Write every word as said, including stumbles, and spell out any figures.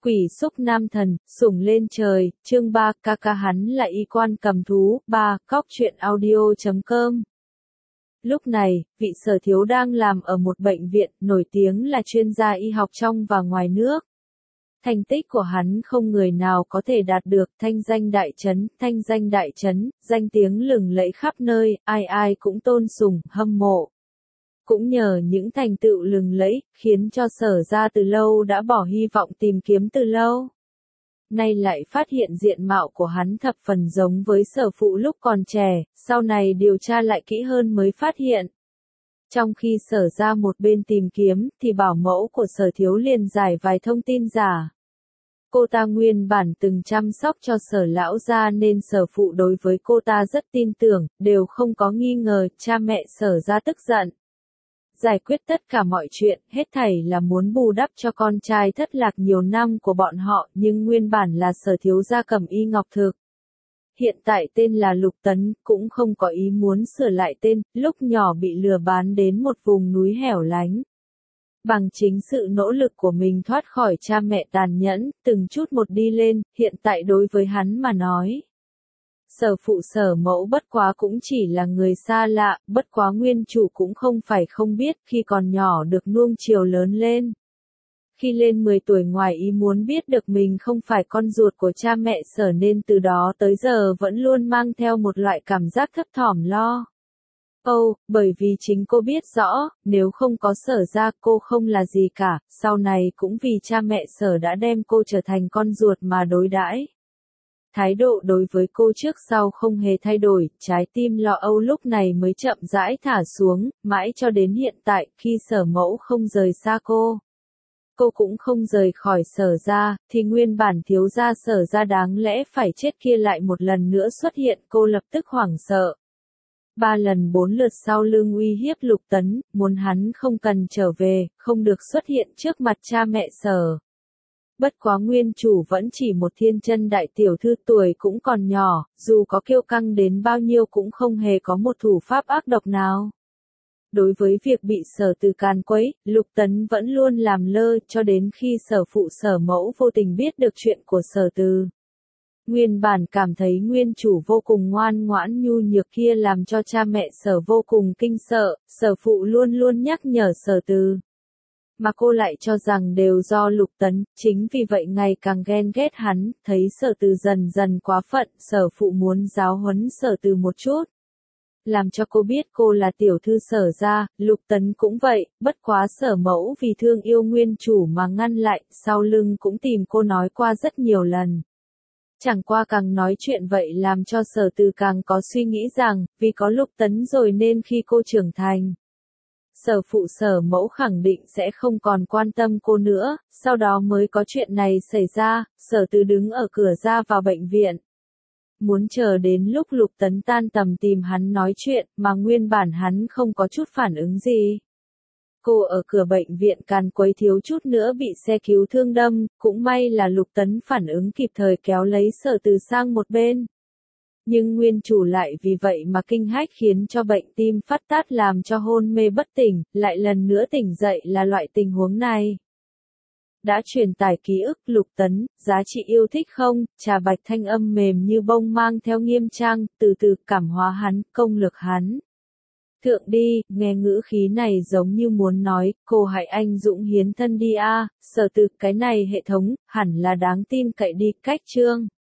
Quỷ xúc nam thần, sủng lên trời, chương ba, ca ca hắn là y quan cầm thú, ba, cóc truyện audio chấm com. Lúc này, vị Sở thiếu đang làm ở một bệnh viện, nổi tiếng là chuyên gia y học trong và ngoài nước. Thành tích của hắn không người nào có thể đạt được, thanh danh đại chấn, thanh danh đại chấn, danh tiếng lừng lẫy khắp nơi, ai ai cũng tôn sùng, hâm mộ. Cũng nhờ những thành tựu lừng lẫy, khiến cho Sở gia từ lâu đã bỏ hy vọng tìm kiếm từ lâu. Nay lại phát hiện diện mạo của hắn thập phần giống với Sở phụ lúc còn trẻ, sau này điều tra lại kỹ hơn mới phát hiện. Trong khi Sở gia một bên tìm kiếm, thì bảo mẫu của Sở thiếu liền giải vài thông tin giả. Cô ta nguyên bản từng chăm sóc cho Sở lão gia nên Sở phụ đối với cô ta rất tin tưởng, đều không có nghi ngờ, cha mẹ Sở gia tức giận. Giải quyết tất cả mọi chuyện, hết thảy là muốn bù đắp cho con trai thất lạc nhiều năm của bọn họ, nhưng nguyên bản là Sở thiếu gia Cẩm Y Ngọc Thực. Hiện tại tên là Lục Tấn, cũng không có ý muốn sửa lại tên, lúc nhỏ bị lừa bán đến một vùng núi hẻo lánh. Bằng chính sự nỗ lực của mình thoát khỏi cha mẹ tàn nhẫn, từng chút một đi lên, hiện tại đối với hắn mà nói. Sở phụ Sở mẫu bất quá cũng chỉ là người xa lạ, bất quá nguyên chủ cũng không phải không biết khi còn nhỏ được nuông chiều lớn lên. Khi lên mười tuổi ngoài ý muốn biết được mình không phải con ruột của cha mẹ Sở nên từ đó tới giờ vẫn luôn mang theo một loại cảm giác thấp thỏm lo. Âu, bởi vì chính cô biết rõ, nếu không có Sở ra cô không là gì cả, sau này cũng vì cha mẹ Sở đã đem cô trở thành con ruột mà đối đãi. Thái độ đối với cô trước sau không hề thay đổi, trái tim lo âu lúc này mới chậm rãi thả xuống, mãi cho đến hiện tại, khi Sở mẫu không rời xa cô. Cô cũng không rời khỏi Sở ra, thì nguyên bản thiếu gia Sở ra đáng lẽ phải chết kia lại một lần nữa xuất hiện, cô lập tức hoảng sợ. Ba lần bốn lượt sau lưng uy hiếp Lục Tấn, muốn hắn không cần trở về, không được xuất hiện trước mặt cha mẹ Sở. Bất quá nguyên chủ vẫn chỉ một thiên chân đại tiểu thư tuổi cũng còn nhỏ, dù có kiêu căng đến bao nhiêu cũng không hề có một thủ pháp ác độc nào. Đối với việc bị Sở từ càn quấy, Lục Tấn vẫn luôn làm lơ cho đến khi Sở phụ Sở mẫu vô tình biết được chuyện của Sở từ. Nguyên bản cảm thấy nguyên chủ vô cùng ngoan ngoãn nhu nhược kia làm cho cha mẹ Sở vô cùng kinh sợ, Sở phụ luôn luôn nhắc nhở Sở từ. Mà cô lại cho rằng đều do Lục Tấn, chính vì vậy ngày càng ghen ghét hắn, thấy Sở từ dần dần quá phận, Sở phụ muốn giáo huấn Sở từ một chút. Làm cho cô biết cô là tiểu thư Sở ra, Lục Tấn cũng vậy, bất quá Sở mẫu vì thương yêu nguyên chủ mà ngăn lại, sau lưng cũng tìm cô nói qua rất nhiều lần. Chẳng qua càng nói chuyện vậy làm cho Sở từ càng có suy nghĩ rằng, vì có Lục Tấn rồi nên khi cô trưởng thành. Sở phụ Sở mẫu khẳng định sẽ không còn quan tâm cô nữa, sau đó mới có chuyện này xảy ra, Sở từ đứng ở cửa ra vào bệnh viện. Muốn chờ đến lúc Lục Tấn tan tầm tìm hắn nói chuyện, mà nguyên bản hắn không có chút phản ứng gì. Cô ở cửa bệnh viện càn quấy thiếu chút nữa bị xe cứu thương đâm, cũng may là Lục Tấn phản ứng kịp thời kéo lấy Sở từ sang một bên. Nhưng nguyên chủ lại vì vậy mà kinh hách khiến cho bệnh tim phát tát làm cho hôn mê bất tỉnh, lại lần nữa tỉnh dậy là loại tình huống này. Đã truyền tải ký ức Lục Tấn, giá trị yêu thích không, trà bạch thanh âm mềm như bông mang theo nghiêm trang, từ từ cảm hóa hắn, công lực hắn. Thượng đi, nghe ngữ khí này giống như muốn nói, cô hãy anh dũng hiến thân đi a, Sở từ, cái này hệ thống, hẳn là đáng tin cậy đi, cách chương.